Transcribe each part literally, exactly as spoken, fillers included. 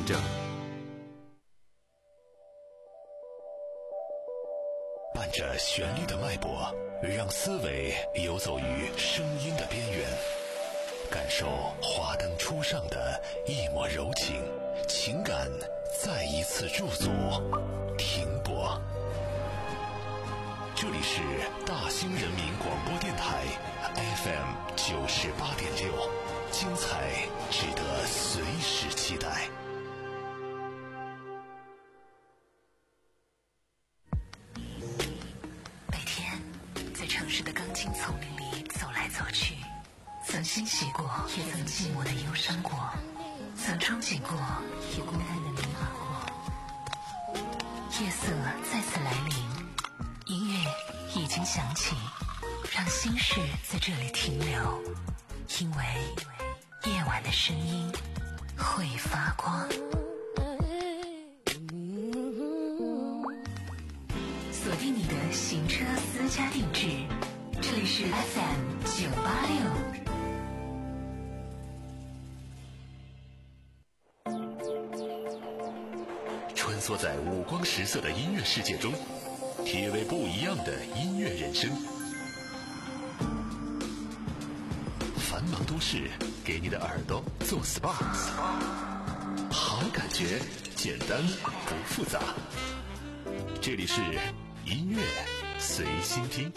证。伴着旋律的脉搏，让思维游走于声音的边缘，感受华灯初上的一抹柔情，情感再一次驻足停泊。这里是大兴人民广播电台 F M 九十八点六，精彩值得随时期待。 每天在城市的钢筋丛林里走来走去，曾欣喜过，也曾寂寞的忧伤过，曾憧憬过，也孤单的迷茫过。夜色再次来临，音乐已经响起，让心事在这里停留，因为夜晚的声音会发光。锁定你的行车私家定制，这里是 F M 九八六。 穿梭在五光十色的音乐世界中，体味不一样的音乐人生。繁忙都市给你的耳朵做 S P A， 好感觉简单不复杂。这里是音乐随心听。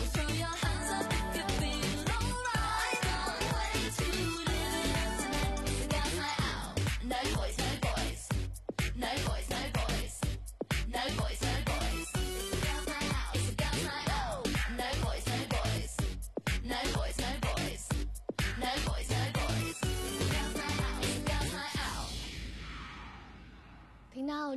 Throw your hands up if you feel alright. Don't wait too late tonight.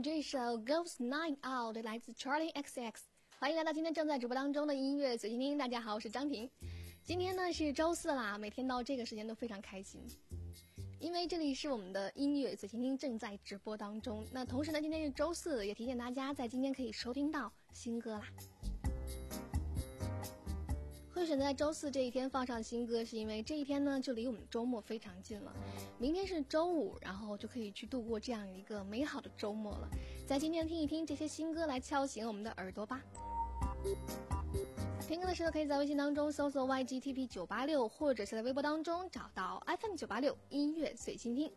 这首 Girls Night Out 来自 Charlie X X。 欢迎来到今天正在直播当中的音乐随心听。大家好，我是张婷。今天呢是周四啦，每天到这个时间都非常开心，因为这里是我们的音乐随心听正在直播当中。那同时呢，今天是周四，也提醒大家在今天可以收听到新歌啦。会选择在周四这一天放上新歌，是因为这一天呢就离我们周末非常近了。明天是周五，然后就可以去度过这样一个美好的周末了。在今天听一听这些新歌，来敲醒我们的耳朵吧。听歌的时候可以在微信当中搜索 Y G T P 九八六， 或者是在微博当中找到 F M 九八六音乐随心听。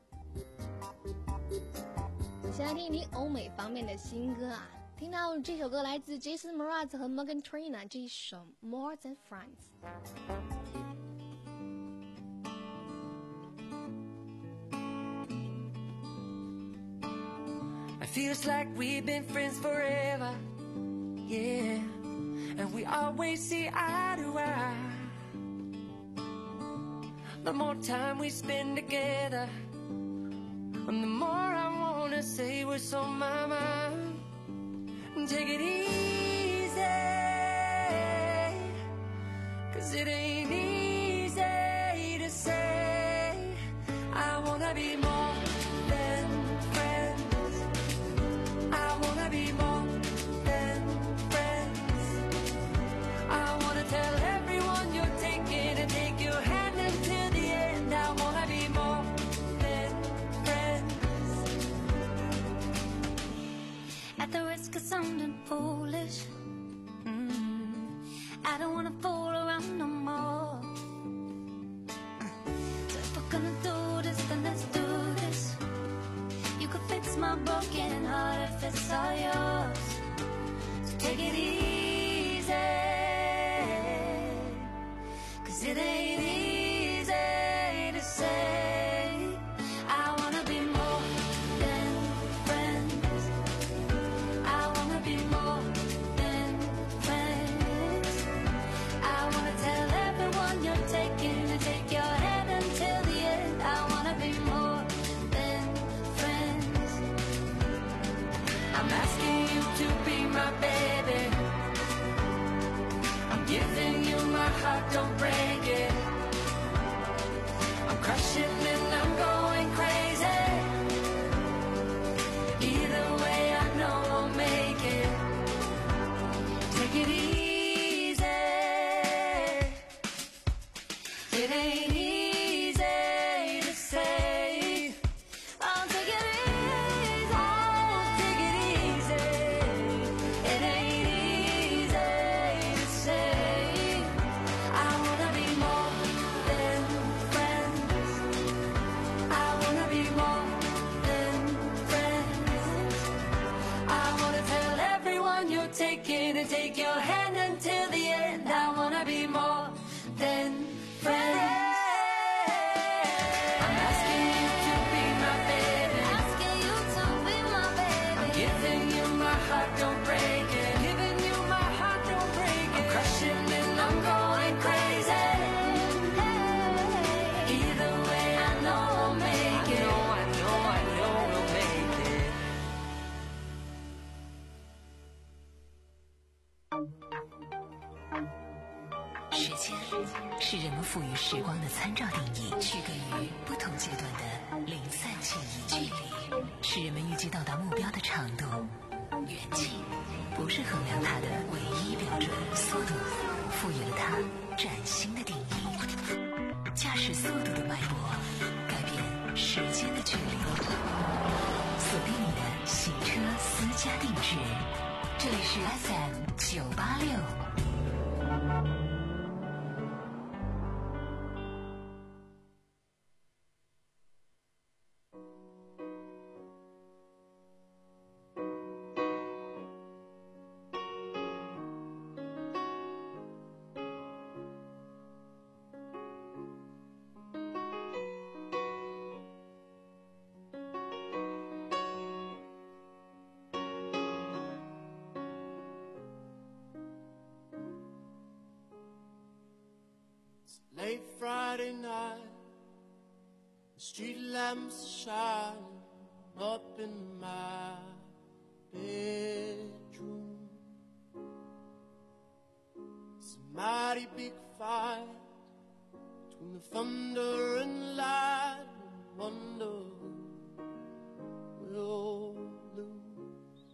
先来听一听欧美方面的新歌啊。听到这首歌来自 Jason Mraz 和 Megan Trainor 这一首 More Than Friends。 It feels like we've been friends forever, yeah, and we always see eye to eye. The more time we spend together, and the more I wanna say what's on my mind. Take it easy, 'cause it ain't easy to say I wanna be more than friends. I wanna be more than friends. I wanna tell everyone you're taking and take your hand until the end. I wanna be more than friends. At the risk of sounding foolish, mm, I don't wanna fool around no more. So if we're gonna do this, then let's do this. You could fix my broken heart if it's all yours. So take it easy, 'cause it ain't easy to say I wanna be more than friends. I wanna be more than friends. I wanna tell everyone you're taking and take your hand until the end. I wanna be more than friends. I'm asking you to be my baby. I'm giving you my heart, don't break it. I'm crushing and I'm going crazy. Either way I know I'll make it. Take it easy. It ain't easy to say. I'll take it easy. Oh, take it easy. It ain't easy to say I wanna be more than friends. I wanna be more than friends. I wanna tell everyone you're taking and take your hand until the end. I wanna be more than friends. I'm asking you to be my baby. Asking you to be my baby. I'm giving you my heart, don't break it. Giving you my heart, don't break it. I'm crushing and I'm going crazy. Either way I know I'll make it. I know, I know, I know we'll make it. 时间是人们赋予时光的参照定义，区隔于不同阶段的零散记忆。距离是人们预计到达目标的长度，远近不是衡量它的唯一标准。速度赋予了它崭新的定义。驾驶速度的脉搏改变时间的距离。锁定你的行车私家定制，这里是 F M 九八六。 Late Friday night, the street lamps are shining up in my bedroom. It's a mighty big fight between the thunder and light, and wonder will lose.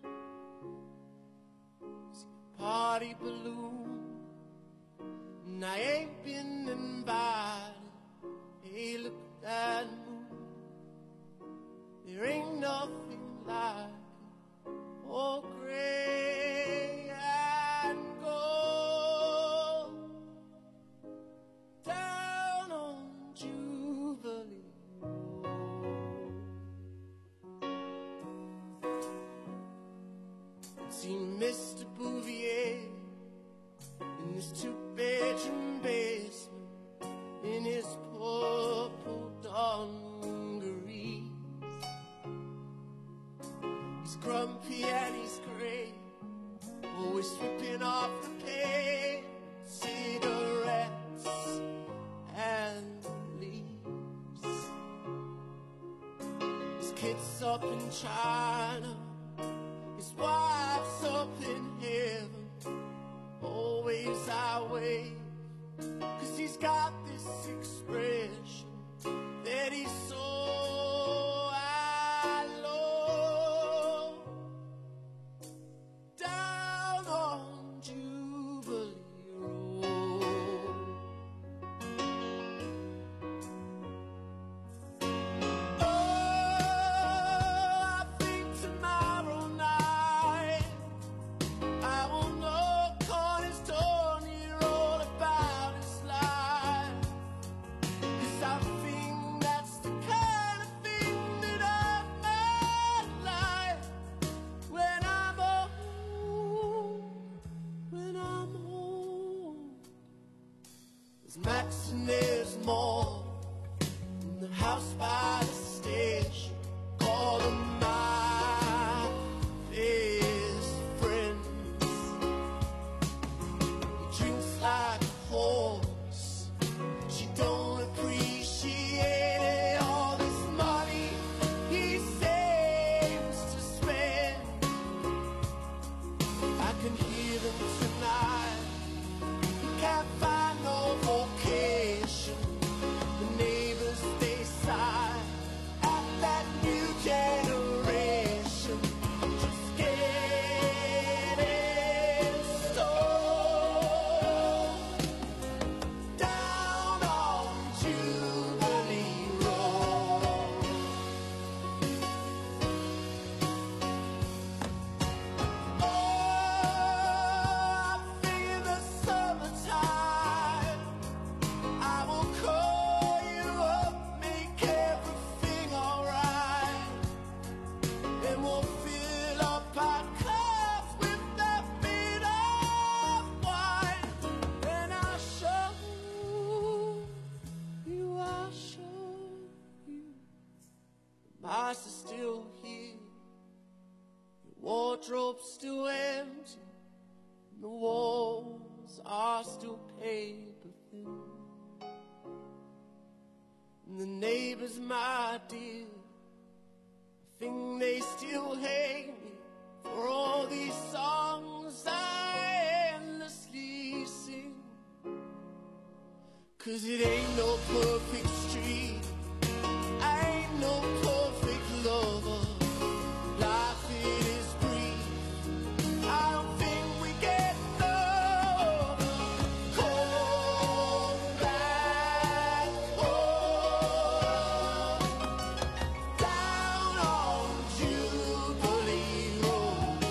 See a party balloon, and I ain't been invited. Hey, look at that moon. There ain't nothing like it. Oh, gray and gold down on Jubilee Road. Seen Mister Bouvier in his two-bedroom basement in his purple dungarees. He's grumpy and he's gray, always sweeping off the paint, cigarettes and leaves. His kids up in China, his wife's up in heaven. Always I wait, 'cause he's got this expression that he's so I love. Down on Jubilee Road. Oh, I think tomorrow night I will knock on his door and hear all about his life. 'Cause I think that's the kind of thing that I might like when I'm home, when I'm home. There's Max and there's more in the house by the station. Call them my best friends. He drinks like a horse, she don't appreciate it. All this money he seems to spend, I can hear him tonight. He can't find no vocation. The neighbors, they sigh at that new generation just getting stoned. Down on Jubilee Road. Oh, I think in the summertime I will call you up, make everything alright, and we'll fill up our cups with that bit of wine, and I'll show you, I'll show you. The mice are still here, your wardrobe's still empty, and the walls are still paper thin. And the neighbors, my dear, I think they still hate me for all these songs I endlessly sing. 'Cause it ain't no perfect street, I ain't no perfect lover. Life it is brief, I don't think we get over. Come back home. Down on Jubilee Road.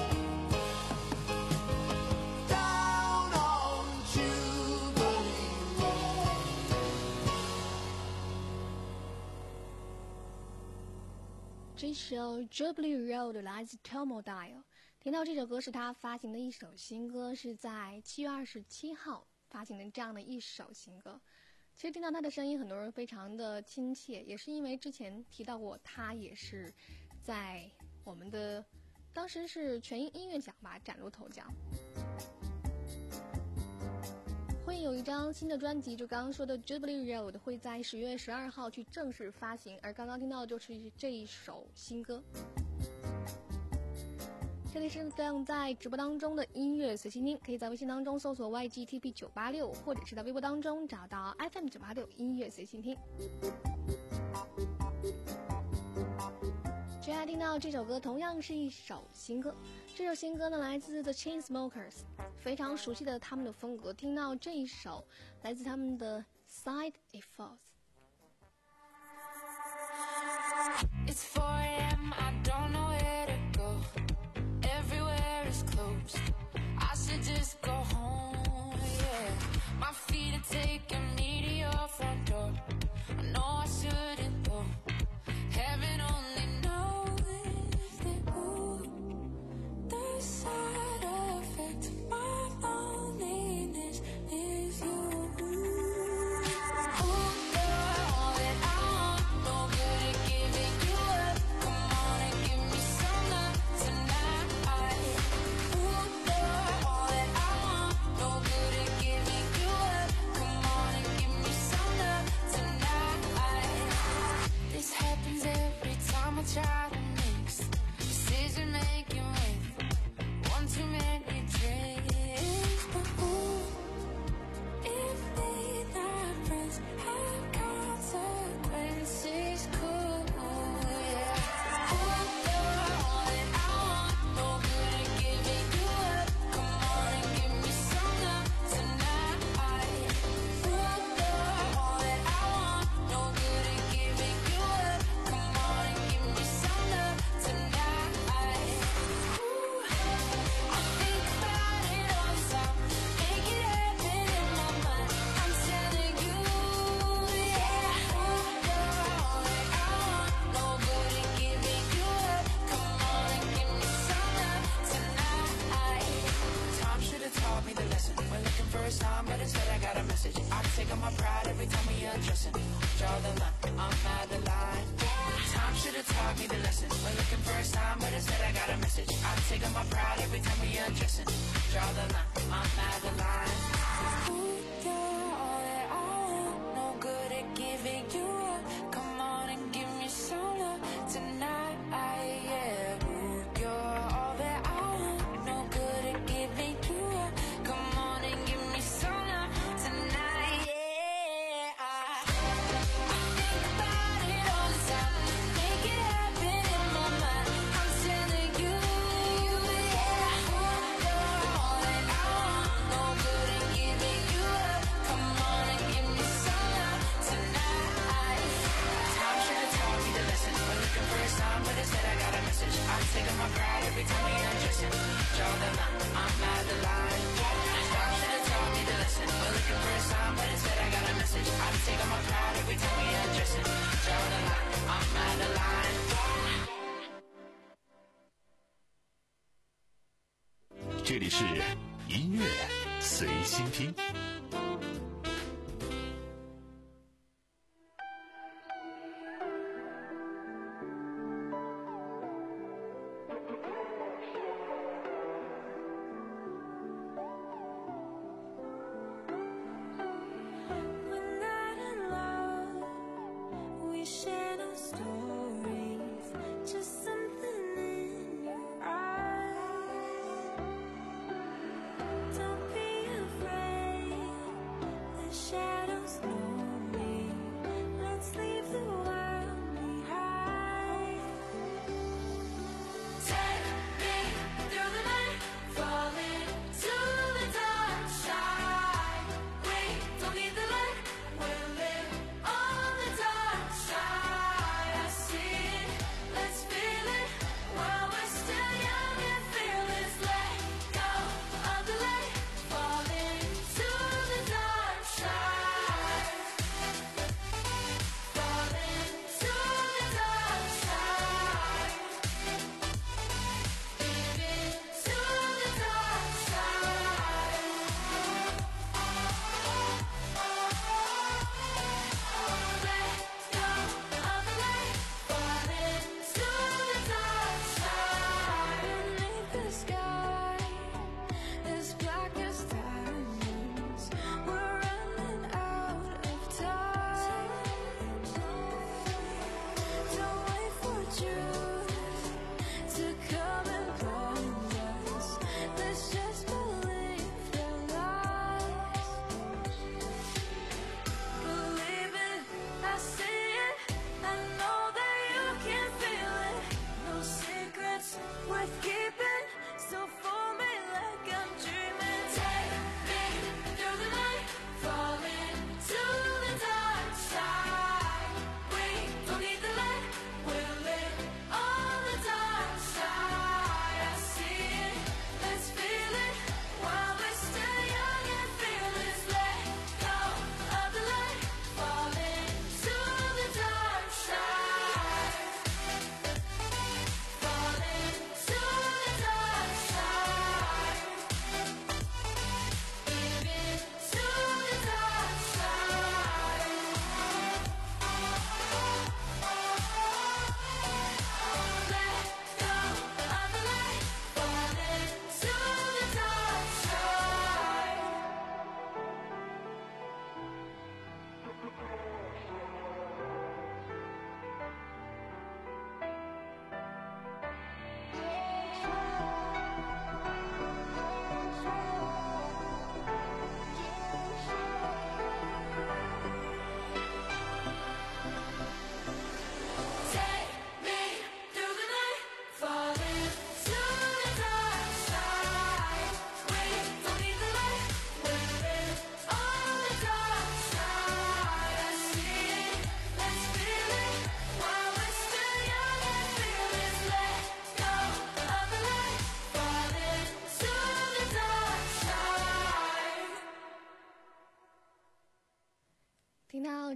Down on Jubilee Road. 这首 Jubilee Road 来自 Tomodile。听到这首歌是他发行的一首新歌，是在七月二十七号发行的这样的一首新歌。其实听到他的声音，很多人非常的亲切，也是因为之前提到过，他也是在我们的当时是全英音乐奖吧崭露头角。会有一张新的专辑，就刚刚说的 Jubilee Road 会在十月十二号去正式发行，而刚刚听到的就是这一首新歌。 这里是正在直播当中的音乐随心听，可以在微信当中搜索 Y G T B 九八六，或者是在微博当中找到 F M 九八六音乐随心听。接下来听到这首歌同样是一首新歌，这首新歌呢来自 The Chainsmokers， 非常熟悉的他们的风格，听到这一首来自他们的 Side Effects。It's four a m I don't know where to go. Everywhere is closed. I should just go home, yeah. My feet are taking me to your front door. I know I shouldn't go. Heaven only knows that, ooh, the side effect of my loneliness is you. Ooh, girl, all that I want, no good at giving you up. Come on and give me some love tonight. Ooh, girl, all that I want, no good at giving you up. Come on and give me some love tonight. This happens every time I try to mix decision making with one too many drinks. But ooh, if we not friends, have consequences, cool, yeah. Ooh, girl, all that I want, no good at giving you up. Come on and give me some love tonight. Ooh, girl, all that I want, no good at giving you up. Come on and give me some love tonight. Ooh, I think about it all the time, make it happen in my mind. I'm telling you, yeah. Ooh, girl, all that I want, no good at giving you up. Come on and give me some love tonight. Time should have taught me the lesson. We're looking for a sign, but instead I got a message. I take on my pride every time we undressing. Draw the line, I'm out of line. Time should have taught me the lesson. We're looking for a sign, but instead I got a message. I take on my pride every time we undressing. Draw the line, I'm out of line. Ooh, you're all that I want, no good at giving you up. Come on and give me some love tonight, yeah. Ooh, you're all that I want, no good at giving you up. Come on and give me some love tonight, yeah. I think about it all the time, make it happen in my mind. I'm telling you, yeah. Ooh, you're all that I want, no good at giving you up. Come on and give me some love tonight. Time should have taught me the lesson. We're looking for a sign, but instead I got a message. I take on my pride every time we undressing. Draw the line, I'm out the line. Time should have taught me the lesson. We're looking for a sign, but instead I got a message. I take on my pride every time we undressing. Draw the line, I'm out the line. 这里是音乐随心听。 We're not in love, we share no stories, just something in your eyes. Don't be afraid,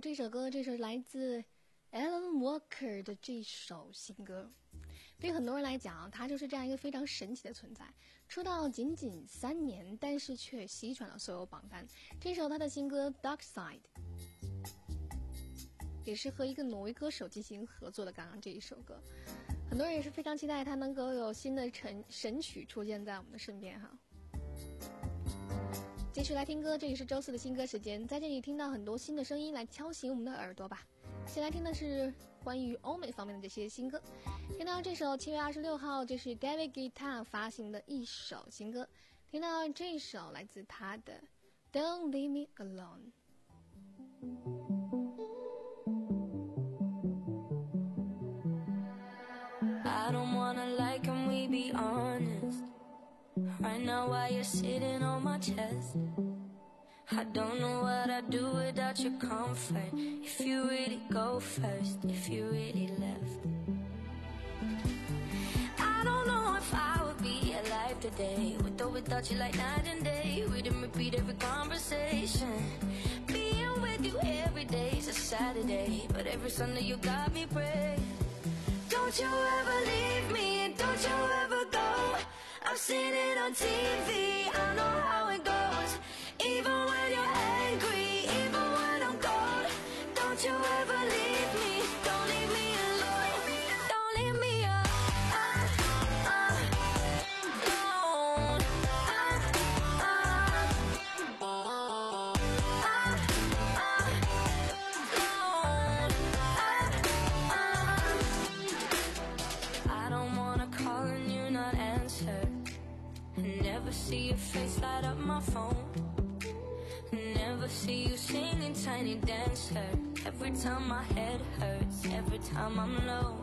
这首歌，这是来自 Alan Walker 的这首新歌。对于很多人来讲，他就是这样一个非常神奇的存在。出道仅仅三年，但是却席卷了所有榜单。这首他的新歌《Dark Side》也是和一个挪威歌手进行合作的。刚刚这一首歌，很多人也是非常期待他能够有新的神神曲出现在我们的身边哈。继续来听歌，这里是周四的新歌时间，在这里听到很多新的声音来敲醒我们的耳朵吧。先来听的是关于欧美方面的这些新歌，听到这首七月二十六号，这是 David Guetta 发行的一首新歌，听到这首来自他的 Don't Leave Me Alone。 I don't wanna lie, can we be honest? Right now while you're sitting on my chest, I don't know what I'd do without your comfort. If you really go first, if you really left, I don't know if I would be alive today, with or without you like night and day. We didn't repeat every conversation. Being with you every day is a Saturday, but every Sunday you got me praying. Don't you ever leave me, don't you ever go. I've seen it on T V, I know how it goes. Even when you're angry, even when I'm cold, don't you ever leave me, don't leave me alone. Don't leave me alone. I don't wanna call and you not answer, never see your face light up my phone, never see you singing Tiny Dancer. Every time my head hurts, every time I'm low.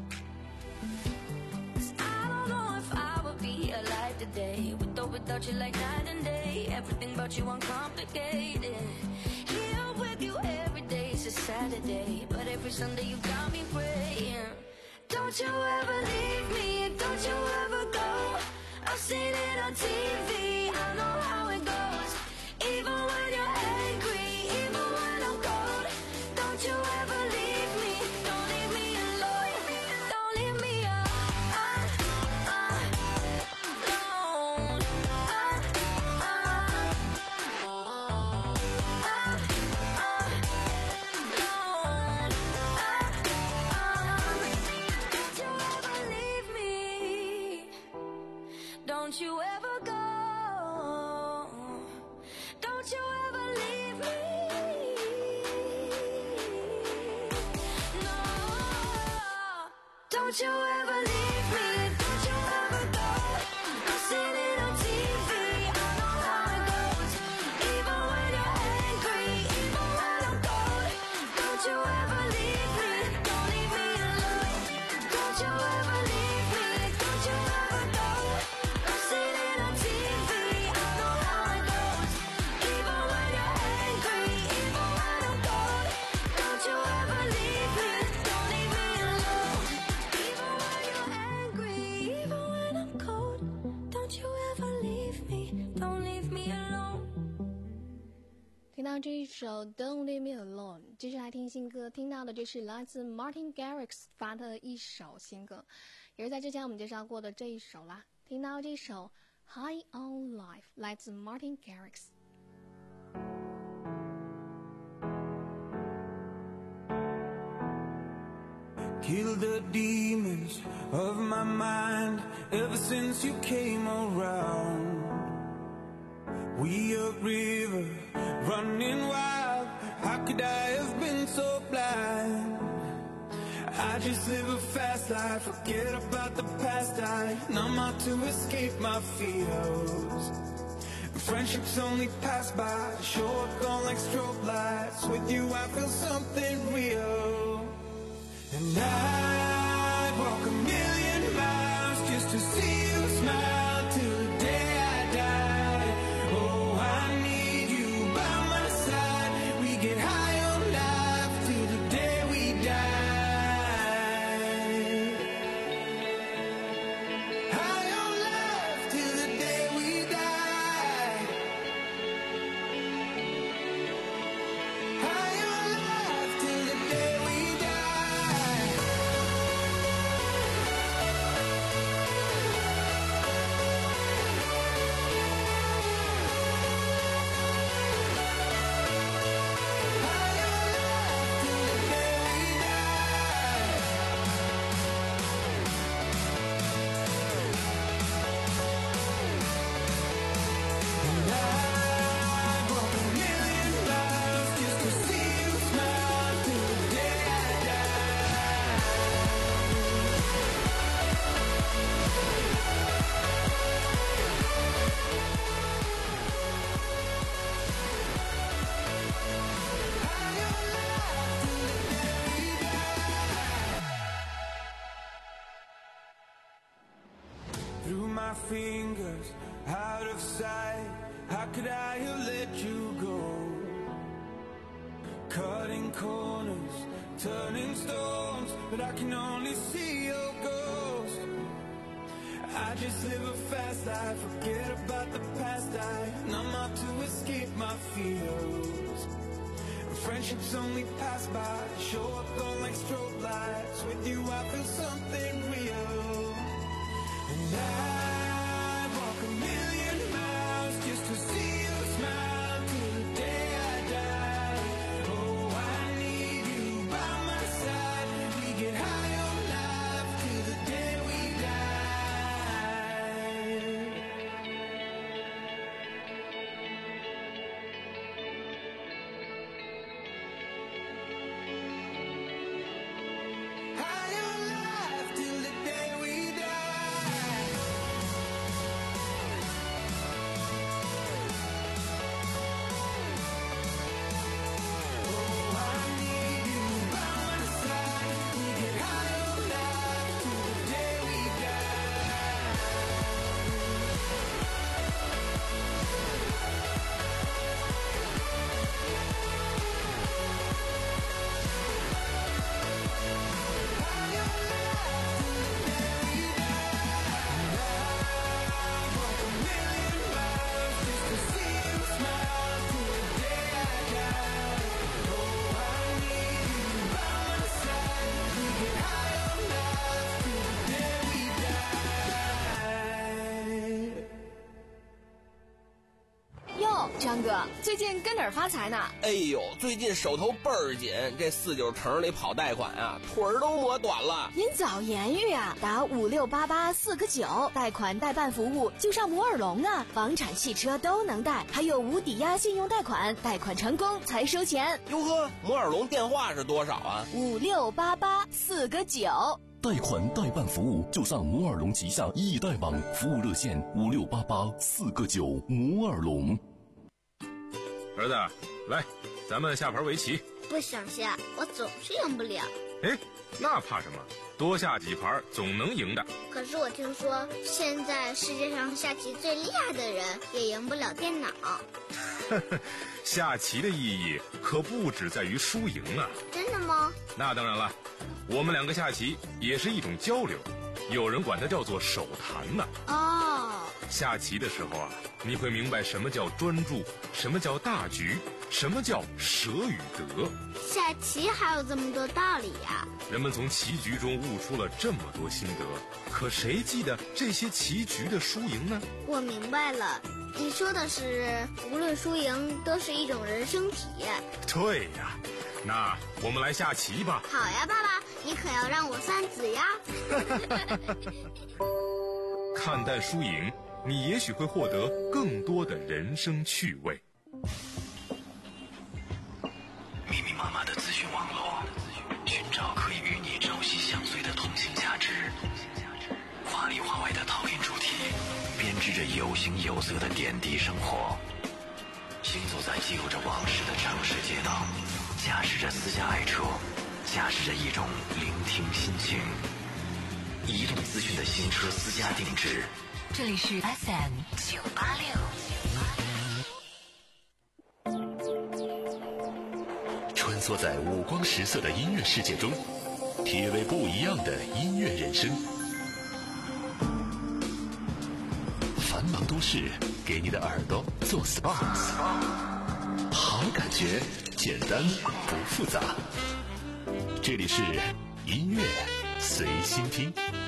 'Cause I don't know if I would be alive today, with or without you like night and day. Everything about you uncomplicated. Here with you every day is a Saturday, but every Sunday you got me praying. Don't you ever leave me, don't you ever go. I've seen it on T V, I know how it goes. Even when you're angry, even when I'm cold, don't you ever leave me, don't leave me alone. Don't leave me alone. Don't you ever leave me, don't you ever go. Don't you ever leave me. No. Don't you ever leave me. Don't you ever go. I've seen it on T V, I know how it goes. Even when you're angry, even when I'm cold, don't you ever leave me, don't leave me alone. Don't you ever leave me, don't you ever go. I've seen it on T V, I know how it goes. Even when you're angry, even when I'm cold, don't you ever leave me, don't leave me alone. Even when you're angry, even when I'm cold, don't you ever leave me, don't leave me alone. 听到这一首 Don't Leave Me Alone， 接下来听新歌，听到的就是来自 Martin Garrix 发的一首新歌，也是在之前我们介绍过的这一首啦。听到这首 High on Life 来自 Martin Garrix。 Kill the demons of my mind ever since you came around. We a river running wild, how could I have been so blind? I just live a fast life, forget about the past. I numb out to escape my fears. Friendships only pass by, show up gone like strobe lights. With you I feel something real. And I'd walk a million miles just to see you smile till the day I die. Oh, I need you by my side. We get high on life till the day we die. High on life till the day we die. High on life. my fingers out of sight. How could I have let you go? Cutting corners, turning stones, but I can only see your ghost. I just live a fast life, forget about the past. I numb out to escape my fears. Friendships only pass by, show up on like strobe lights. With you I feel something real. And I walk a million miles just to see you smile till the day I die. Oh, I need you by my side. We get high on life till the day we die. High on life till the day we die. Oh, I need you by my side. We get high on life till the day we die. High on life till the day we die. Walk a million miles just to see you smile till the day I die. Oh, I need you by my side. We get high on life till the day we die. 哟，张哥，最近跟哪儿发财呢？ 哎呦，最近手头倍儿紧，这四九城里跑贷款啊，腿儿都磨短了。 您早言语啊，打五六八八四个九，贷款代办服务就上摩尔龙啊，房产、汽车都能贷，还有无抵押信用贷款，贷款成功才收钱。 哟呵，摩尔龙电话是多少啊？ 五六八八四个九。 贷款代办服务就上摩尔龙旗下易贷网，服务热线五六八八四个九。摩尔龙。 儿子，来，咱们下盘围棋。 不想下，我总是赢不了。 哎，那怕什么？多下几盘总能赢的。 可是我听说，现在世界上下棋最厉害的人也赢不了电脑。 下棋的意义可不只在于输赢啊！ 真的吗？ 那当然了，我们两个下棋也是一种交流，有人管它叫做手谈呢。 哦， 下棋的时候啊，你会明白什么叫专注，什么叫大局，什么叫舍与得。 下棋还有这么多道理呀、 人们从棋局中悟出了这么多心得，可谁记得这些棋局的输赢呢？ 我明白了，你说的是无论输赢都是一种人生体验。 对呀，那我们来下棋吧。 好呀，爸爸，你可要让我三子呀。 看淡输赢，你也许会获得更多的人生趣味。 密密麻麻的资讯网络，寻找可以与你朝夕相随的通信价值。华里华外的讨论主题，编织着有形有色的点滴生活。行走在记录着往事的城市街道，驾驶着私家爱车，驾驶着一种聆听心情。移动资讯的新车私家定制。 这里是 F M 九八六。 穿梭在五光十色的音乐世界中，体味不一样的音乐人生。繁忙都市给你的耳朵做 S P A， 好感觉，简单不复杂。这里是音乐随心听。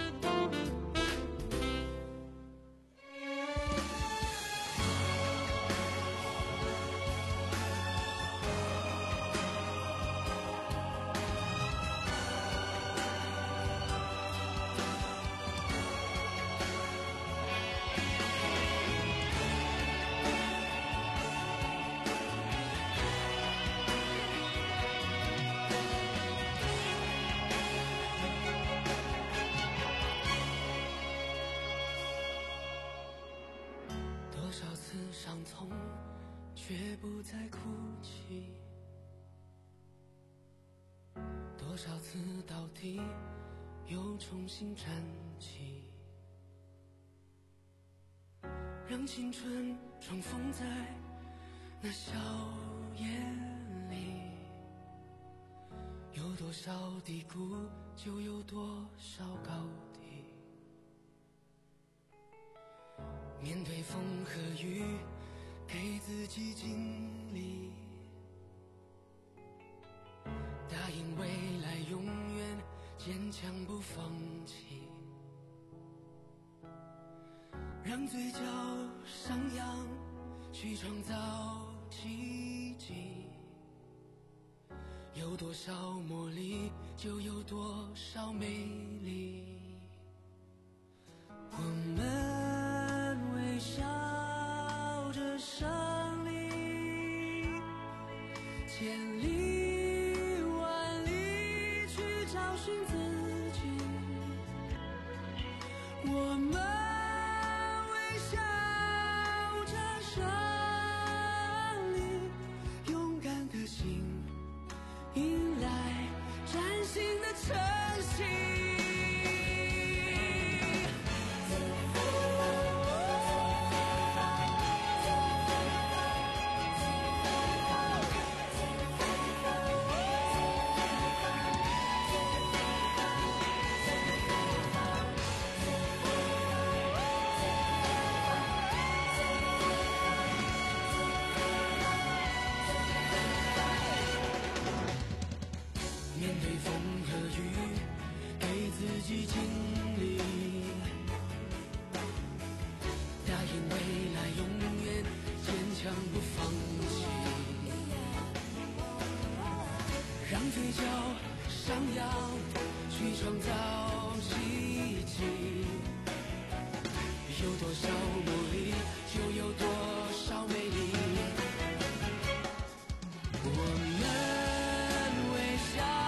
多少次伤痛，却不再哭泣；多少次倒地，又重新站起； 让青春重逢在那笑颜里。有多少低谷，就有多少高低。面对风和雨，给自己尽力，答应未来永远坚强不放弃，让嘴角上扬，去创造奇迹。有多少磨砺，就有多少美丽。我们微笑着胜利，千里万里去找寻自己。我们微笑着胜利，勇敢的心迎来崭新的晨曦。面对风和雨，给自己尽力，答应未来永远坚强不放弃，让嘴角上扬，去创造奇迹。有多少磨砺，就有多少美丽。我们微笑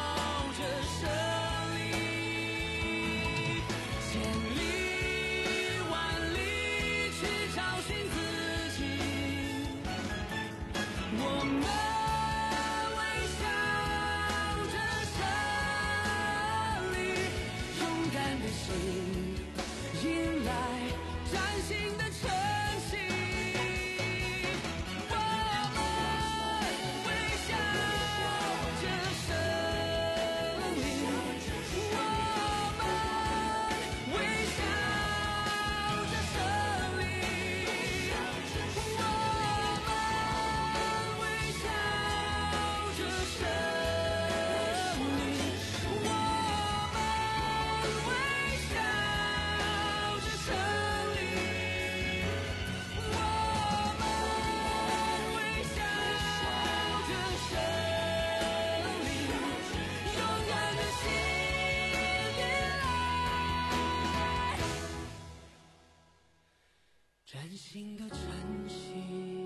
崭新的晨曦。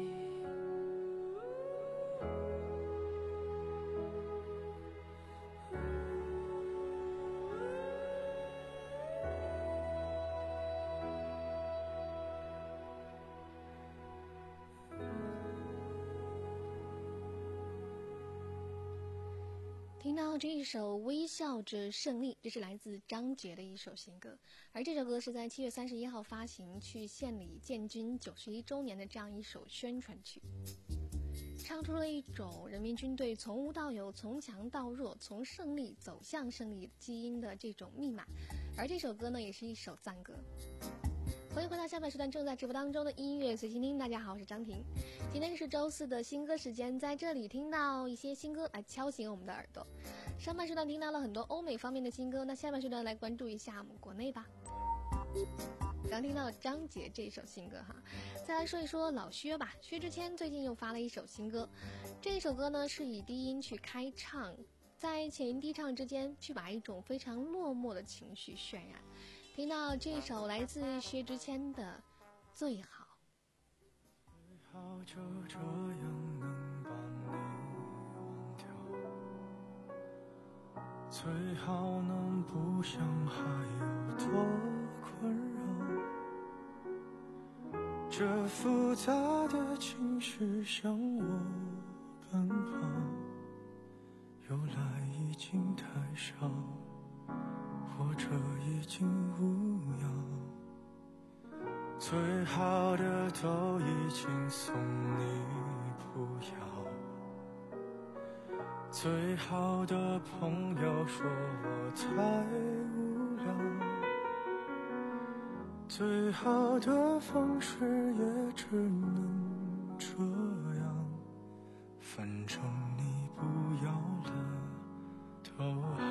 听到这一首《微笑着胜利》，这是来自张杰的一首新歌，而这首歌是在七月三十一号发行，去献礼建军九十一周年的这样一首宣传曲，唱出了一种人民军队从无到有、从强到弱、从胜利走向胜利基因的这种密码。而这首歌呢，也是一首赞歌。欢迎回到下半时段正在直播当中的音乐随心听。大家好，我是张婷。今天是周四的新歌时间，在这里听到一些新歌来敲醒我们的耳朵。上半时段听到了很多欧美方面的新歌，那下半时段来关注一下我们国内吧。刚听到了张杰这首新歌哈，再来说一说老薛吧。薛之谦最近又发了一首新歌，这首歌呢是以低音去开唱，在浅吟低唱之间去把一种非常落寞的情绪渲染。听到这首来自薛之谦的《最好》， 最好就这样能把你忘掉，最好能不想还有多困扰，这复杂的情绪向我奔跑，由来已经太少，或者已经无恙。 最好的都已经送你不要，最好的朋友说我太无聊，最好的方式也只能这样，反正你不要了都好。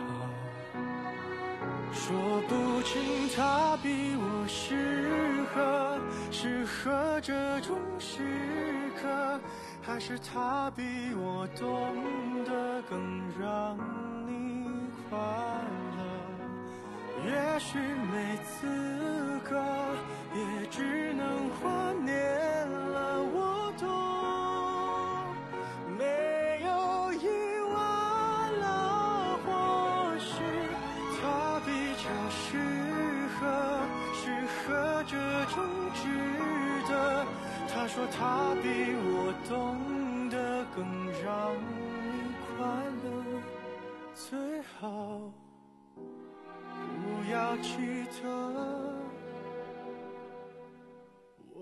说不清他比我适合，适合这种时刻，还是他比我懂得更让你快乐。也许没资格，也只能怀念了。我懂，没有意外了，或许他比较适合，适合这种值得。他说他比我懂得更让你快乐，最好不要记得我。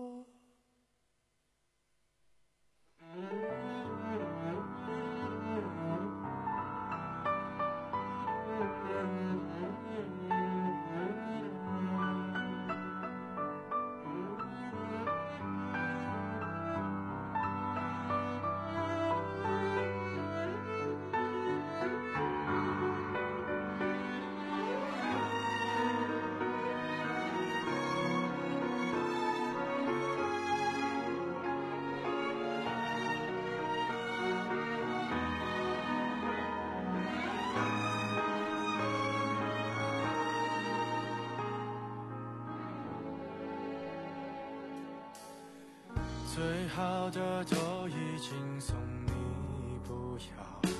最好的都已经送你不要，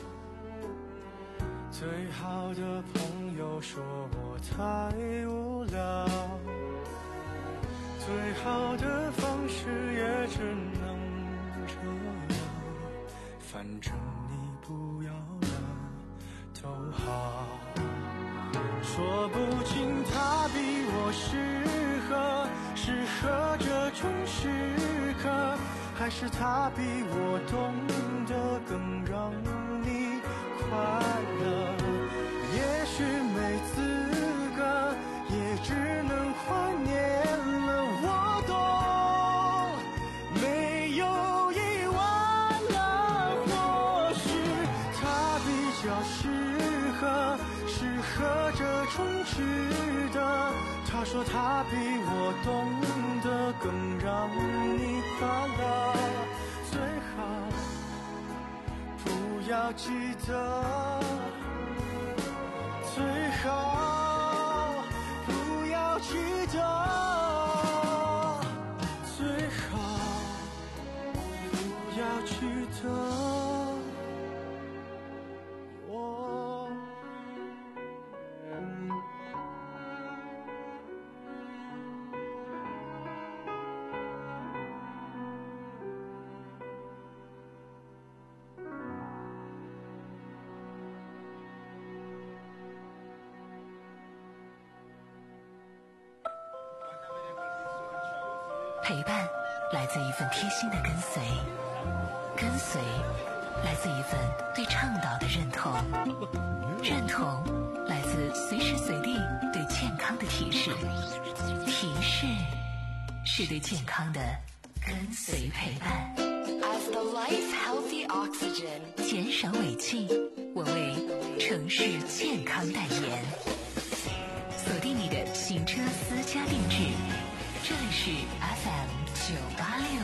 最好的朋友说我太无聊，最好的方式也只能这样，反正你不要了都好。说不清他比我适合，适合这种时刻，还是他比我懂得更让你快乐。也许没资格，也只能怀念了。我懂，没有意外了，或许他比较适合，适合这种值得。他说他比我懂得更让你快乐，最好不要记得，最好不要记得，最好不要记得我。 陪伴来自一份贴心的跟随，跟随来自一份对倡导的认同，认同来自随时随地对健康的提示，提示是对健康的跟随陪伴。 As the life healthy oxygen， 减少尾气，我为城市健康代言。锁定你的行车私家定制，这里是 F M 九八六。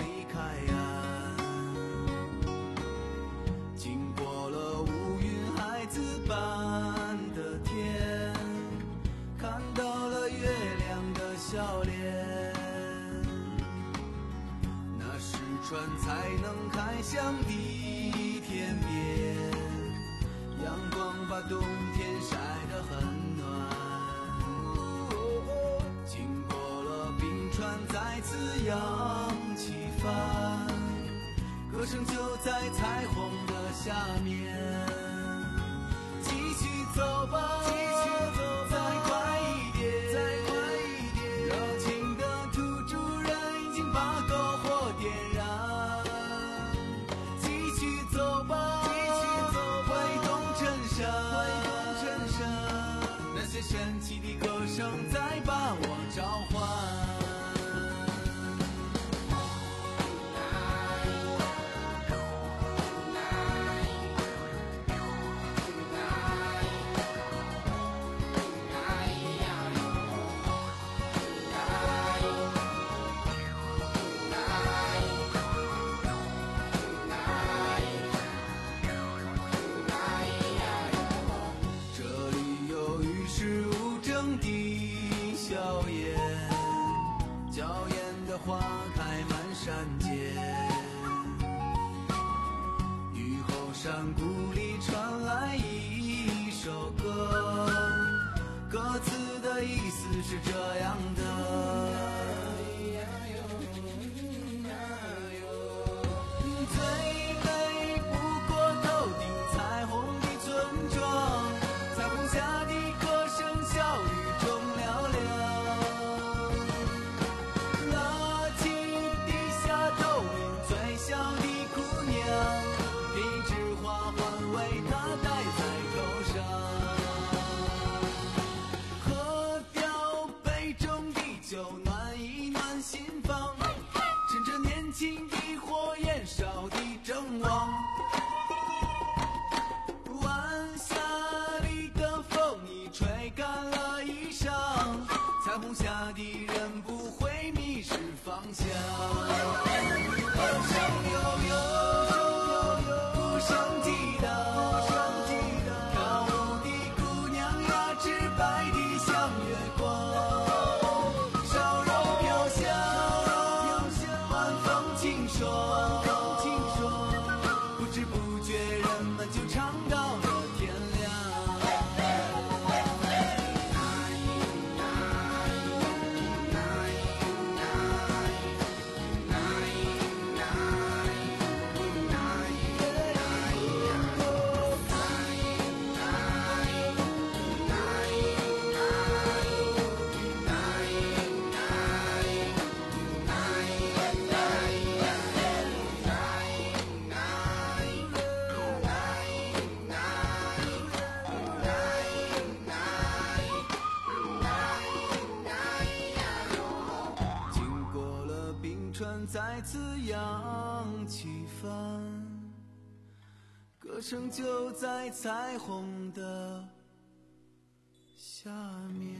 离开岸，经过了乌云孩子般的天，看到了月亮的笑脸，那时船才能开向地天边，阳光把冬天晒得很暖，经过了冰川再次扬起帆，歌声就在彩虹的下面，继续走吧，继续走吧，再快一点，再快一点，热情的土著人已经把篝火点燃，继续走吧，继续走吧，挥动衬衫，挥动衬衫，那些神奇的歌声在把我召唤。花开满山间，雨后山谷里传来一首歌，歌词的意思是这样的，最美不过头顶彩虹的村庄，彩虹下的歌声笑语中嘹亮，小的姑娘，一枝花环为她戴在头上，喝掉杯中的酒，暖一暖心房，趁着年轻的火焰烧的正旺，晚霞里的风已吹干了衣裳，彩虹下的人不会迷失方向，悠悠，鼓声激荡，跳舞的姑娘呀，直白的像月光，烧肉飘香，晚风清爽，不知不觉人们就唱到了天亮。再次扬起帆，歌声就在彩虹的下面。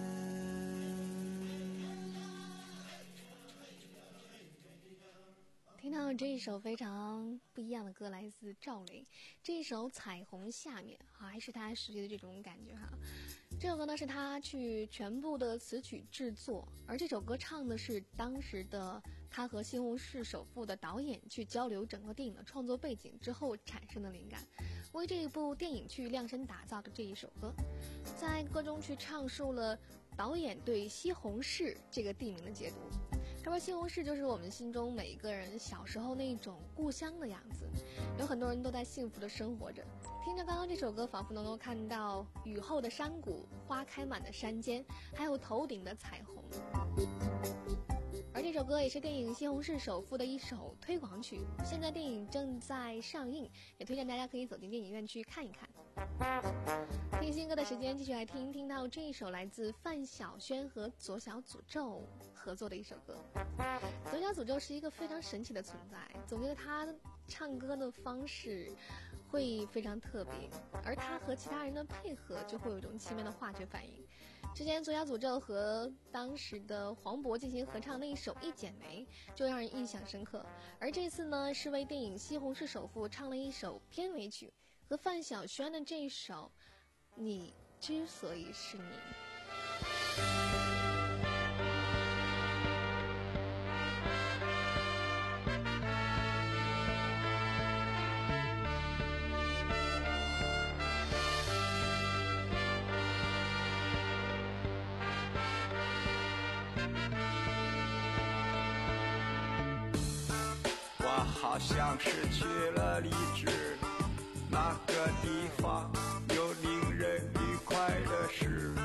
听到这一首非常不一样的歌，来自赵雷，这一首《彩虹下面》还是他实际的这种感觉哈。这首歌呢是他去全部的词曲制作，而这首歌唱的是当时的他和西红柿首富的导演去交流整个电影的创作背景之后产生的灵感，为这一部电影去量身打造的这一首歌，在歌中去阐述了导演对西红柿这个地名的解读。他说西红柿就是我们心中每一个人小时候那种故乡的样子，有很多人都在幸福的生活着。听着刚刚这首歌，仿佛能够看到雨后的山谷，花开满的山间，还有头顶的彩虹。而这首歌也是电影《西红柿首富》的一首推广曲，现在电影正在上映，也推荐大家可以走进电影院去看一看。听新歌的时间，继续来听听到这一首来自范晓萱和左小诅咒合作的一首歌。左小诅咒是一个非常神奇的存在，总觉得他唱歌的方式会非常特别，而他和其他人的配合就会有一种奇妙的化学反应。 之前左小诅咒和当时的黄渤进行合唱那一首《一剪梅》就让人印象深刻，而这次呢是为电影《西红柿首富》唱了一首片尾曲，和范晓萱的这一首《你之所以是你》。 好像失去了理智，那个地方有令人愉快的事，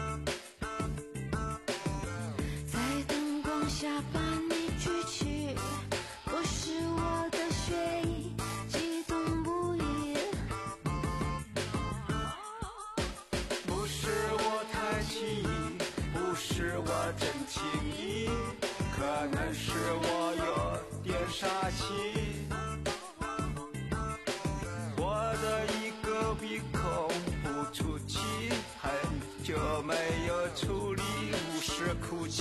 在灯光下把你举起，不是我的血液激动不已， 不是我太轻易，不是我真情意，可能是我有点傻气，不出气，很久没有处理，无视哭泣。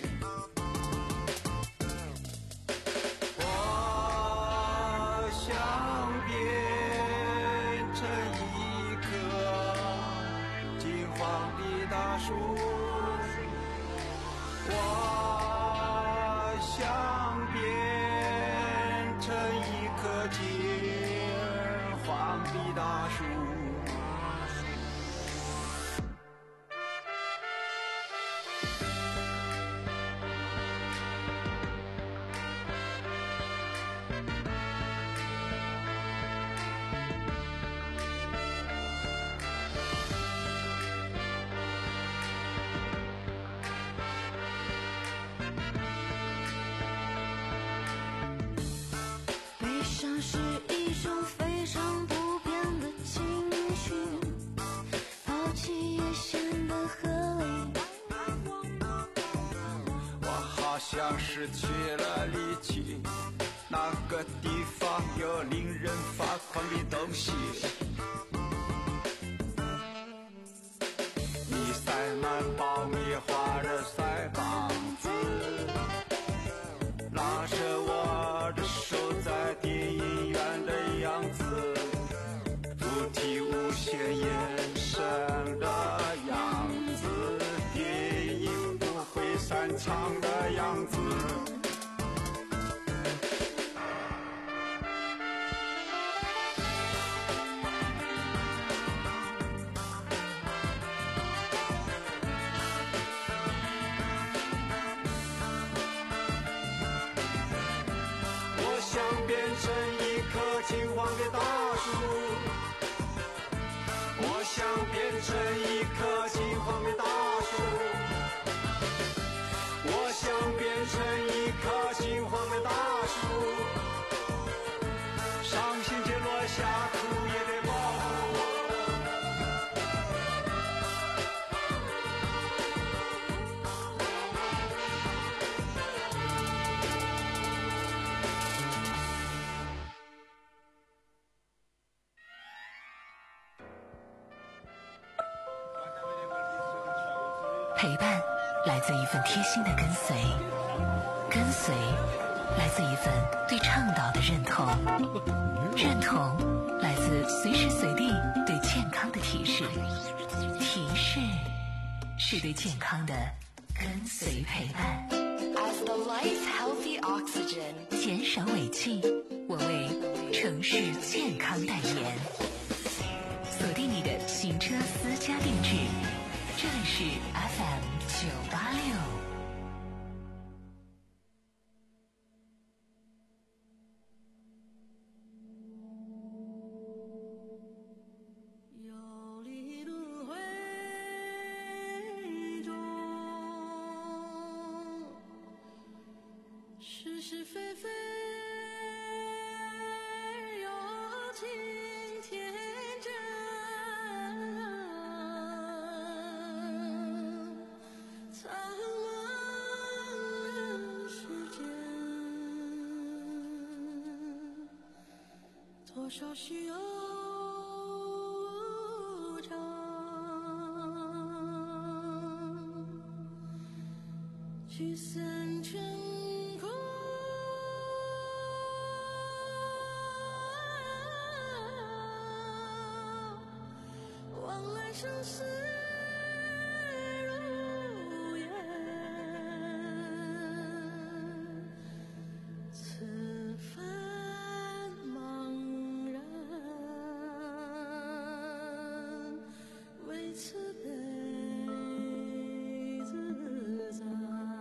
我想变成一棵金黄的大树，我想变成一棵金黄的大树。像失去了力气，那个地方有令人发狂的东西，你塞满爆米花的腮帮子，拉着我的手在电影院的样子，不提无限延伸的样子，电影不会散场的样子。我想变成一棵金黄的大树，我想变成一棵金黄的大树，我想变成一棵金黄的大树，伤心结落下，哭也得保护我。 陪伴来自一份贴心的跟随，跟随来自一份对倡导的认同，认同来自随时随地对健康的提示，提示是对健康的跟随陪伴。 As the life healthy oxygen， 减少尾气，我为城市健康代言。锁定你的行车私家定制，这里是 F M 九八六。 是是非非有情天真，苍茫世间，多少需要长。 驱散成空，往来生死如烟，此番茫然，为慈悲自在。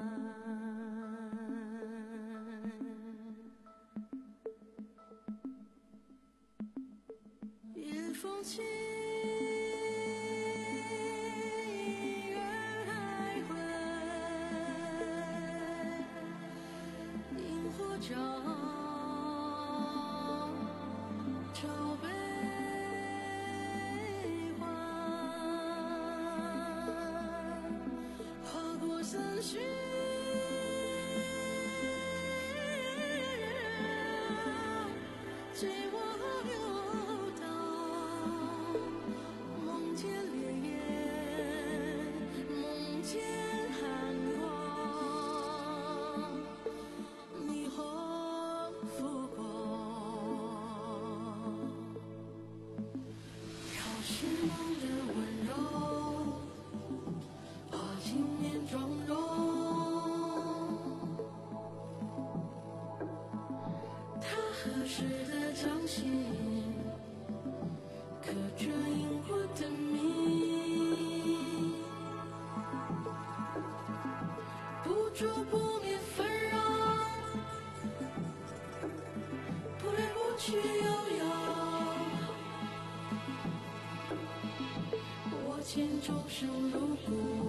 夜风起，人还回，萤火照照悲欢，划过三巡，醉卧流荡，梦见烈焰，梦见寒光，霓虹浮光，飘逝梦的温柔，把今年妆容，他何时的掌心，刻着因果的谜，不灼不灭纷扰，不来不去悠悠，我见众生如故，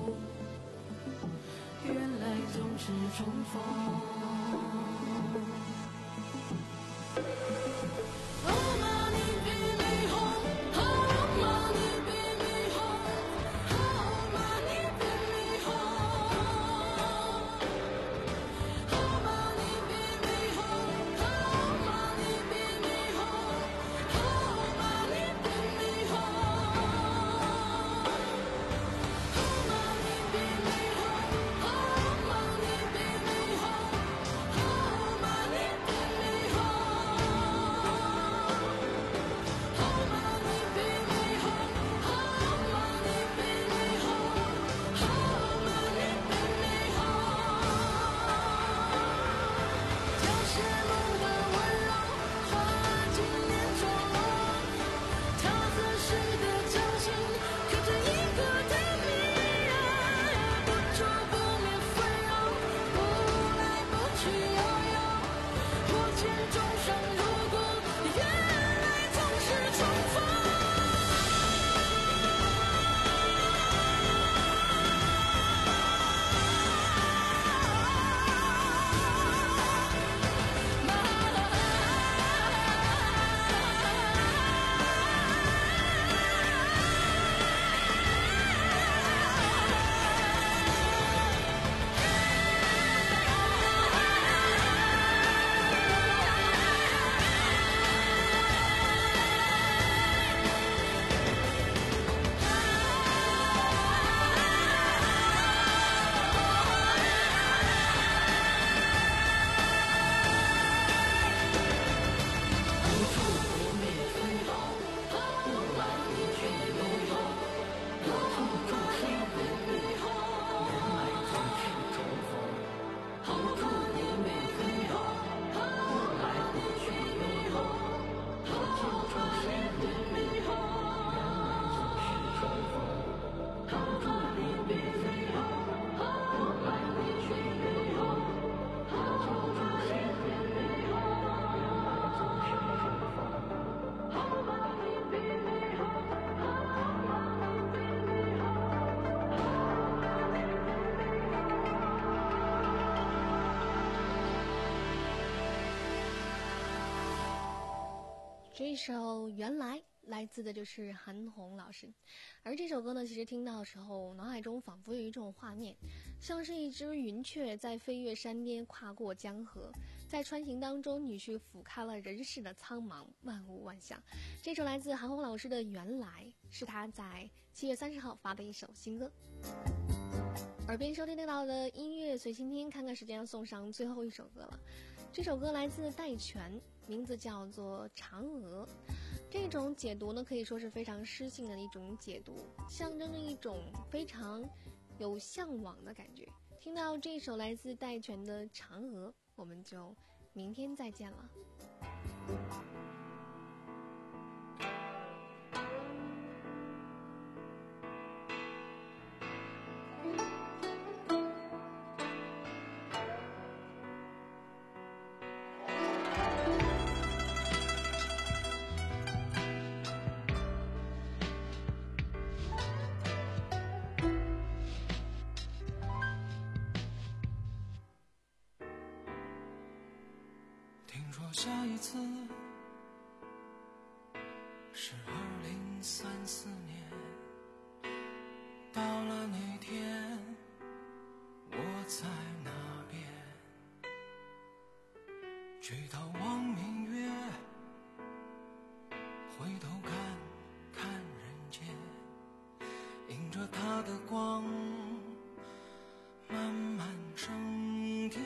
原来总是重逢。Oh money be me home, oh money be me home, oh money be me home, oh money be me home, oh money be me home, oh money be me home, oh money be me home, oh money be me home, oh money be me 这首原来来自的就是韩红老师，而这首歌呢，其实听到的时候，脑海中仿佛有一种画面，像是一只云雀在飞越山巅，跨过江河，在穿行当中，女婿俯瞰了人世的苍茫，万物万象。这首来自韩红老师的《原来》，是他在七月三十号发的一首新歌。 耳边收听到的音乐随心听，看看时间要送上最后一首歌了。这首歌来自戴荃，名字叫做《嫦娥》。这种解读呢，可以说是非常诗性的一种解读，象征着一种非常有向往的感觉。听到这首来自戴荃的《嫦娥》，我们就明天再见了。 听说下一次是二零三四年，到了那天我在那边，举头望明月，回头看看人间，迎着它的光慢慢升天。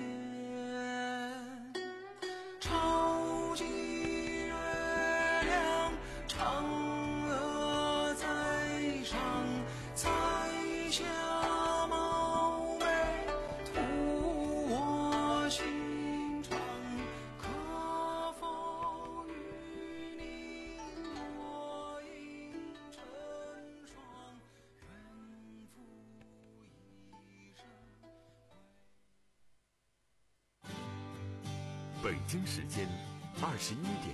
超级月亮，嫦娥在上，彩霞貌美，图我心肠。可否与你若影成双，愿负一生。 北京时间二十一点。